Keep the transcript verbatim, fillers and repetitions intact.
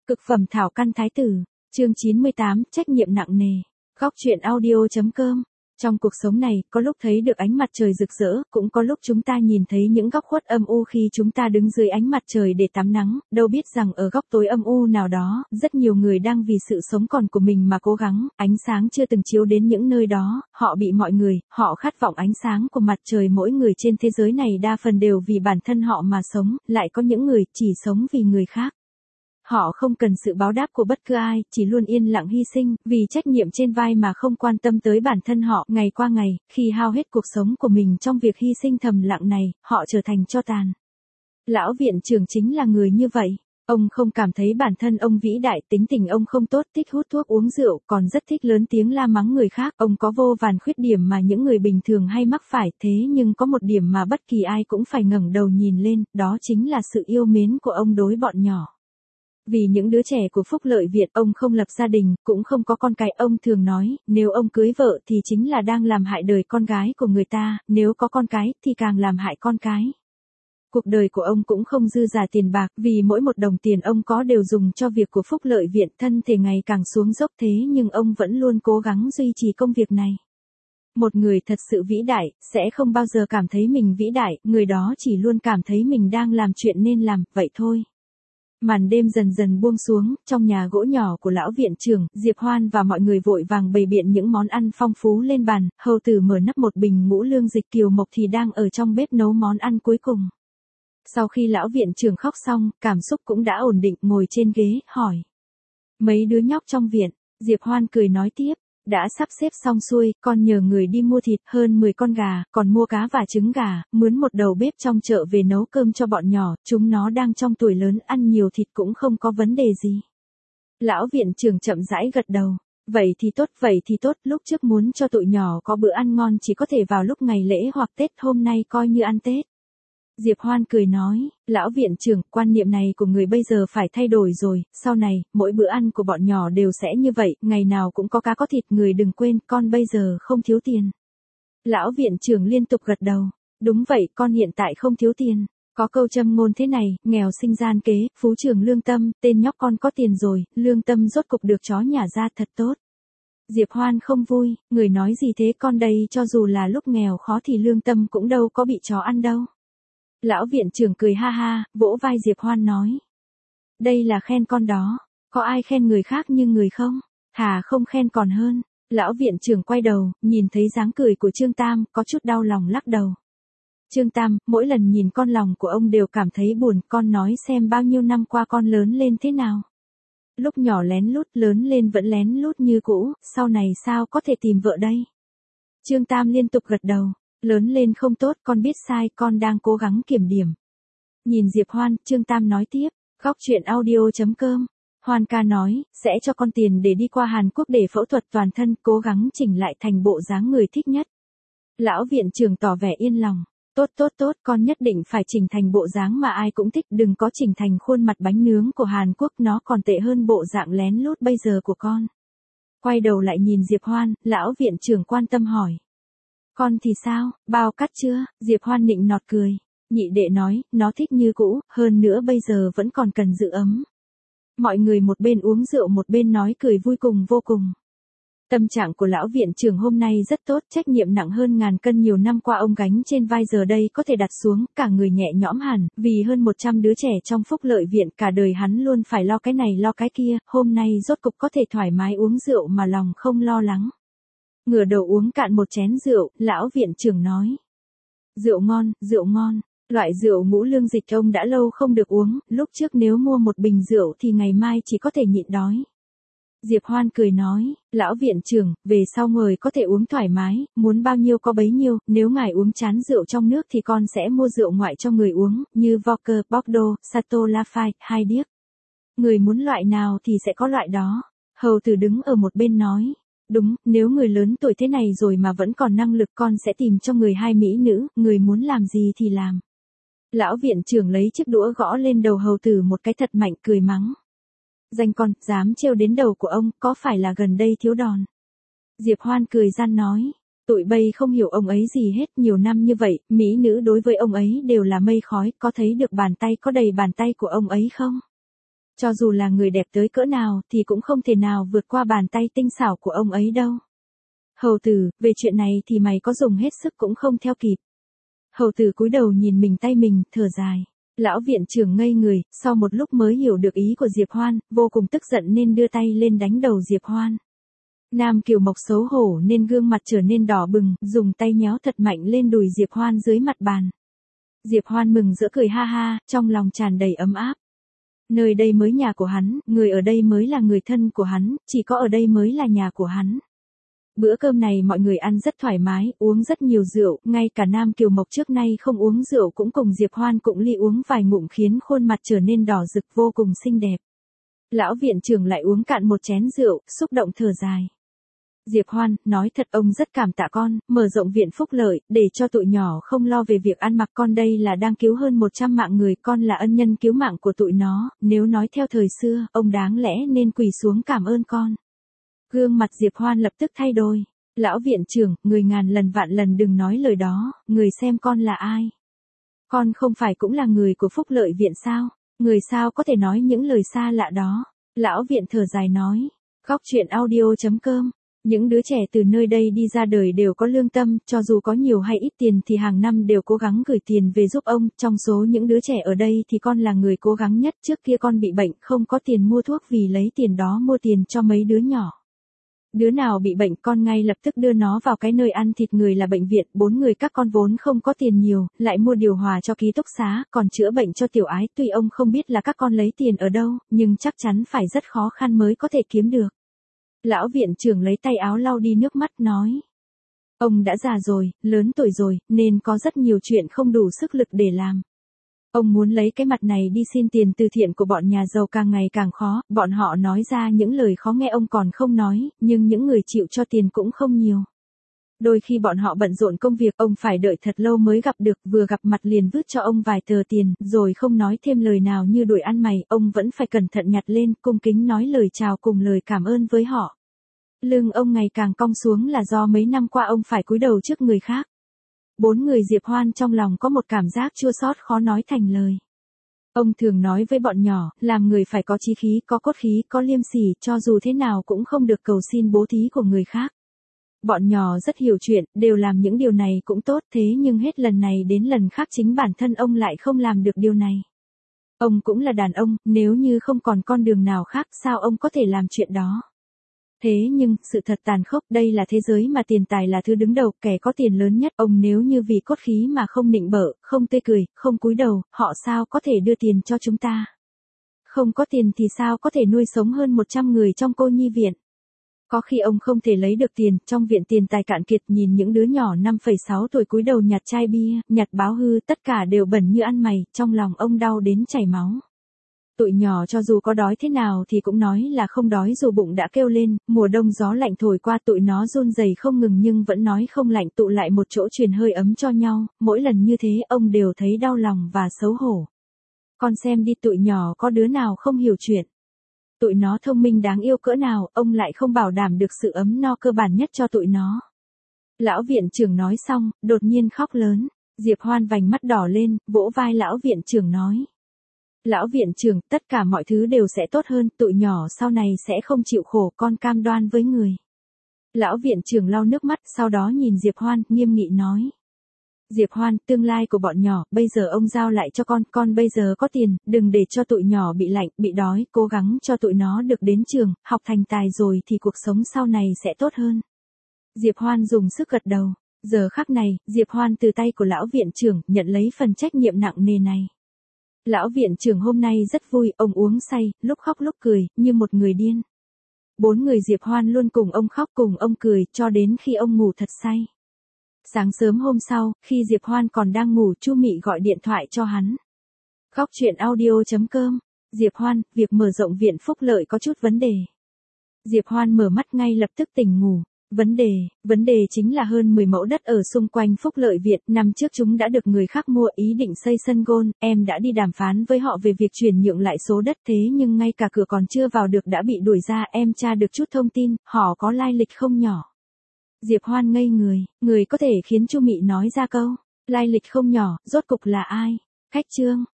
Cực phẩm thảo căn thái tử, chương chín mươi tám, trách nhiệm nặng nề. Góc truyện audio chấm com. Trong cuộc sống này, có lúc thấy được ánh mặt trời rực rỡ, cũng có lúc chúng ta nhìn thấy những góc khuất âm u khi chúng ta đứng dưới ánh mặt trời để tắm nắng, đâu biết rằng ở góc tối âm u nào đó, rất nhiều người đang vì sự sống còn của mình mà cố gắng, ánh sáng chưa từng chiếu đến những nơi đó, họ bị mọi người, họ khát vọng ánh sáng của mặt trời. Mỗi người trên thế giới này đa phần đều vì bản thân họ mà sống, lại có những người chỉ sống vì người khác. Họ không cần sự báo đáp của bất cứ ai, chỉ luôn yên lặng hy sinh, vì trách nhiệm trên vai mà không quan tâm tới bản thân họ. Ngày qua ngày, khi hao hết cuộc sống của mình trong việc hy sinh thầm lặng này, họ trở thành tro tàn. Lão viện trưởng chính là người như vậy. Ông không cảm thấy bản thân ông vĩ đại, tính tình ông không tốt, thích hút thuốc uống rượu, còn rất thích lớn tiếng la mắng người khác. Ông có vô vàn khuyết điểm mà những người bình thường hay mắc phải, thế nhưng có một điểm mà bất kỳ ai cũng phải ngẩng đầu nhìn lên, đó chính là sự yêu mến của ông đối bọn nhỏ. Vì những đứa trẻ của Phúc Lợi Viện, ông không lập gia đình, cũng không có con cái. Ông thường nói, nếu ông cưới vợ thì chính là đang làm hại đời con gái của người ta, nếu có con cái thì càng làm hại con cái. Cuộc đời của ông cũng không dư giả tiền bạc, vì mỗi một đồng tiền ông có đều dùng cho việc của Phúc Lợi Viện. Thân thể ngày càng xuống dốc, thế nhưng ông vẫn luôn cố gắng duy trì công việc này. Một người thật sự vĩ đại, sẽ không bao giờ cảm thấy mình vĩ đại, người đó chỉ luôn cảm thấy mình đang làm chuyện nên làm, vậy thôi. Màn đêm dần dần buông xuống, trong nhà gỗ nhỏ của lão viện trưởng, Diệp Hoan và mọi người vội vàng bày biện những món ăn phong phú lên bàn. Hầu tử mở nắp một bình ngũ lương dịch, Kiều Mộc thì đang ở trong bếp nấu món ăn cuối cùng. Sau khi lão viện trưởng khóc xong, cảm xúc cũng đã ổn định, ngồi trên ghế, hỏi. Mấy đứa nhóc trong viện, Diệp Hoan cười nói tiếp. Đã sắp xếp xong xuôi, con nhờ người đi mua thịt, hơn mười con gà, còn mua cá và trứng gà, mướn một đầu bếp trong chợ về nấu cơm cho bọn nhỏ, chúng nó đang trong tuổi lớn, ăn nhiều thịt cũng không có vấn đề gì. Lão viện trưởng chậm rãi gật đầu. Vậy thì tốt, vậy thì tốt, lúc trước muốn cho tụi nhỏ có bữa ăn ngon chỉ có thể vào lúc ngày lễ hoặc Tết, hôm nay coi như ăn Tết. Diệp Hoan cười nói, lão viện trưởng, quan niệm này của người bây giờ phải thay đổi rồi, sau này, mỗi bữa ăn của bọn nhỏ đều sẽ như vậy, ngày nào cũng có cá có thịt, người đừng quên, con bây giờ không thiếu tiền. Lão viện trưởng liên tục gật đầu, đúng vậy, con hiện tại không thiếu tiền. Có câu châm ngôn thế này, nghèo sinh gian kế, phú trường lương tâm, tên nhóc con có tiền rồi, lương tâm rốt cục được chó nhả ra, thật tốt. Diệp Hoan không vui, người nói gì thế, con đây cho dù là lúc nghèo khó thì lương tâm cũng đâu có bị chó ăn đâu. Lão viện trưởng cười ha ha, vỗ vai Diệp Hoan nói. Đây là khen con đó, có ai khen người khác như người không? Thà không khen còn hơn. Lão viện trưởng quay đầu, nhìn thấy dáng cười của Trương Tam, có chút đau lòng lắc đầu. Trương Tam, mỗi lần nhìn con lòng của ông đều cảm thấy buồn, con nói xem bao nhiêu năm qua con lớn lên thế nào. Lúc nhỏ lén lút, lớn lên vẫn lén lút như cũ, sau này sao có thể tìm vợ đây? Trương Tam liên tục gật đầu. Lớn lên không tốt, con biết sai, con đang cố gắng kiểm điểm. Nhìn Diệp Hoan, Trương Tam nói tiếp, góc truyện audio chấm com. Hoan ca nói, sẽ cho con tiền để đi qua Hàn Quốc để phẫu thuật toàn thân, cố gắng chỉnh lại thành bộ dáng người thích nhất. Lão viện trưởng tỏ vẻ yên lòng. Tốt tốt tốt, con nhất định phải chỉnh thành bộ dáng mà ai cũng thích, đừng có chỉnh thành khuôn mặt bánh nướng của Hàn Quốc, nó còn tệ hơn bộ dạng lén lút bây giờ của con. Quay đầu lại nhìn Diệp Hoan, lão viện trưởng quan tâm hỏi. Con thì sao, bao cắt chưa? Diệp Hoan nịnh nọt cười. Nhị đệ nói, nó thích như cũ, hơn nữa bây giờ vẫn còn cần giữ ấm. Mọi người một bên uống rượu một bên nói cười vui cùng vô cùng. Tâm trạng của lão viện trưởng hôm nay rất tốt, trách nhiệm nặng hơn ngàn cân nhiều năm qua ông gánh trên vai giờ đây có thể đặt xuống, cả người nhẹ nhõm hẳn, vì hơn một trăm đứa trẻ trong Phúc Lợi Viện, cả đời hắn luôn phải lo cái này lo cái kia, hôm nay rốt cục có thể thoải mái uống rượu mà lòng không lo lắng. Ngửa đầu uống cạn một chén rượu, lão viện trưởng nói. Rượu ngon, rượu ngon, loại rượu ngũ lương dịch ông đã lâu không được uống, lúc trước nếu mua một bình rượu thì ngày mai chỉ có thể nhịn đói. Diệp Hoan cười nói, lão viện trưởng, về sau người có thể uống thoải mái, muốn bao nhiêu có bấy nhiêu, nếu ngài uống chán rượu trong nước thì con sẽ mua rượu ngoại cho người uống, như vodka, Bordeaux, Chateau Lafite, hai điếc. Người muốn loại nào thì sẽ có loại đó. Hầu tử đứng ở một bên nói. Đúng, nếu người lớn tuổi thế này rồi mà vẫn còn năng lực con sẽ tìm cho người hai mỹ nữ, người muốn làm gì thì làm. Lão viện trưởng lấy chiếc đũa gõ lên đầu hầu tử một cái thật mạnh, cười mắng. Danh con, dám trêu đến đầu của ông, có phải là gần đây thiếu đòn? Diệp Hoan cười gian nói, tụi bây không hiểu ông ấy gì hết, nhiều năm như vậy, mỹ nữ đối với ông ấy đều là mây khói, có thấy được bàn tay có đầy bàn tay của ông ấy không? Cho dù là người đẹp tới cỡ nào thì cũng không thể nào vượt qua bàn tay tinh xảo của ông ấy đâu. Hầu tử, về chuyện này thì mày có dùng hết sức cũng không theo kịp. Hầu tử cúi đầu nhìn mình tay mình, thở dài. Lão viện trưởng ngây người, sau một lúc mới hiểu được ý của Diệp Hoan, vô cùng tức giận nên đưa tay lên đánh đầu Diệp Hoan. Nam Kiều Mộc xấu hổ nên gương mặt trở nên đỏ bừng, dùng tay nhéo thật mạnh lên đùi Diệp Hoan dưới mặt bàn. Diệp Hoan mừng rỡ cười ha ha, trong lòng tràn đầy ấm áp. Nơi đây mới nhà của hắn, người ở đây mới là người thân của hắn, chỉ có ở đây mới là nhà của hắn. Bữa cơm này mọi người ăn rất thoải mái, uống rất nhiều rượu, ngay cả Nam Kiều Mộc trước nay không uống rượu cũng cùng Diệp Hoan cũng ly uống vài ngụm khiến khuôn mặt trở nên đỏ rực vô cùng xinh đẹp. Lão viện trưởng lại uống cạn một chén rượu, xúc động thở dài. Diệp Hoan, nói thật ông rất cảm tạ con, mở rộng viện phúc lợi, để cho tụi nhỏ không lo về việc ăn mặc con đây là đang cứu hơn một trăm mạng người, con là ân nhân cứu mạng của tụi nó, nếu nói theo thời xưa, ông đáng lẽ nên quỳ xuống cảm ơn con. Gương mặt Diệp Hoan lập tức thay đổi. Lão viện trưởng, người ngàn lần vạn lần đừng nói lời đó, người xem con là ai. Con không phải cũng là người của phúc lợi viện sao, người sao có thể nói những lời xa lạ đó. Lão viện thở dài nói, góc chuyện audio chấm com. Những đứa trẻ từ nơi đây đi ra đời đều có lương tâm, cho dù có nhiều hay ít tiền thì hàng năm đều cố gắng gửi tiền về giúp ông, trong số những đứa trẻ ở đây thì con là người cố gắng nhất, trước kia con bị bệnh không có tiền mua thuốc vì lấy tiền đó mua tiền cho mấy đứa nhỏ. Đứa nào bị bệnh con ngay lập tức đưa nó vào cái nơi ăn thịt người là bệnh viện, bốn người các con vốn không có tiền nhiều, lại mua điều hòa cho ký túc xá, còn chữa bệnh cho tiểu ái, tuy ông không biết là các con lấy tiền ở đâu, nhưng chắc chắn phải rất khó khăn mới có thể kiếm được. Lão viện trưởng lấy tay áo lau đi nước mắt nói. Ông đã già rồi, lớn tuổi rồi, nên có rất nhiều chuyện không đủ sức lực để làm. Ông muốn lấy cái mặt này đi xin tiền từ thiện của bọn nhà giàu càng ngày càng khó, bọn họ nói ra những lời khó nghe ông còn không nói, nhưng những người chịu cho tiền cũng không nhiều. Đôi khi bọn họ bận rộn công việc, ông phải đợi thật lâu mới gặp được, vừa gặp mặt liền vứt cho ông vài tờ tiền, rồi không nói thêm lời nào như đuổi ăn mày, ông vẫn phải cẩn thận nhặt lên, cung kính nói lời chào cùng lời cảm ơn với họ. Lưng ông ngày càng cong xuống là do mấy năm qua ông phải cúi đầu trước người khác. Bốn người Diệp Hoan trong lòng có một cảm giác chua xót khó nói thành lời. Ông thường nói với bọn nhỏ, làm người phải có chí khí, có cốt khí, có liêm sỉ, cho dù thế nào cũng không được cầu xin bố thí của người khác. Bọn nhỏ rất hiểu chuyện, đều làm những điều này cũng tốt, thế nhưng hết lần này đến lần khác chính bản thân ông lại không làm được điều này. Ông cũng là đàn ông, nếu như không còn con đường nào khác sao ông có thể làm chuyện đó. Thế nhưng, sự thật tàn khốc, đây là thế giới mà tiền tài là thứ đứng đầu, kẻ có tiền lớn nhất, ông nếu như vì cốt khí mà không nịnh bợ, không tươi cười, không cúi đầu, họ sao có thể đưa tiền cho chúng ta. Không có tiền thì sao có thể nuôi sống hơn một trăm người trong cô nhi viện. Có khi ông không thể lấy được tiền, trong viện tiền tài cạn kiệt nhìn những đứa nhỏ năm phẩy sáu tuổi cúi đầu nhặt chai bia, nhặt báo hư, tất cả đều bẩn như ăn mày, trong lòng ông đau đến chảy máu. Tụi nhỏ cho dù có đói thế nào thì cũng nói là không đói dù bụng đã kêu lên, mùa đông gió lạnh thổi qua tụi nó run rẩy không ngừng nhưng vẫn nói không lạnh, tụ lại một chỗ truyền hơi ấm cho nhau, mỗi lần như thế ông đều thấy đau lòng và xấu hổ. Con xem đi, tụi nhỏ có đứa nào không hiểu chuyện. Tụi nó thông minh đáng yêu cỡ nào, ông lại không bảo đảm được sự ấm no cơ bản nhất cho tụi nó. Lão viện trưởng nói xong, đột nhiên khóc lớn, Diệp Hoan vành mắt đỏ lên, vỗ vai lão viện trưởng nói. Lão viện trưởng, tất cả mọi thứ đều sẽ tốt hơn, tụi nhỏ sau này sẽ không chịu khổ, con cam đoan với người. Lão viện trưởng lau nước mắt, sau đó nhìn Diệp Hoan, nghiêm nghị nói. Diệp Hoan, tương lai của bọn nhỏ, bây giờ ông giao lại cho con, con bây giờ có tiền, đừng để cho tụi nhỏ bị lạnh, bị đói, cố gắng cho tụi nó được đến trường, học thành tài rồi thì cuộc sống sau này sẽ tốt hơn. Diệp Hoan dùng sức gật đầu, giờ khắc này, Diệp Hoan từ tay của lão viện trưởng, nhận lấy phần trách nhiệm nặng nề này. Lão viện trưởng hôm nay rất vui, ông uống say, lúc khóc lúc cười, như một người điên. Bốn người Diệp Hoan luôn cùng ông khóc cùng ông cười, cho đến khi ông ngủ thật say. Sáng sớm hôm sau, khi Diệp Hoan còn đang ngủ, Chu Mị gọi điện thoại cho hắn. Góc chuyện audio chấm com. Diệp Hoan, việc mở rộng viện phúc lợi có chút vấn đề. Diệp Hoan mở mắt ngay lập tức tỉnh ngủ. Vấn đề, vấn đề chính là hơn mười mẫu đất ở xung quanh phúc lợi viện, năm trước chúng đã được người khác mua, ý định xây sân golf, em đã đi đàm phán với họ về việc chuyển nhượng lại số đất, thế nhưng ngay cả cửa còn chưa vào được đã bị đuổi ra, em tra được chút thông tin, họ có lai lịch không nhỏ. Diệp Hoan ngây người, người có thể khiến Chu Mị nói ra câu lai lịch không nhỏ, rốt cục là ai? Khách trương.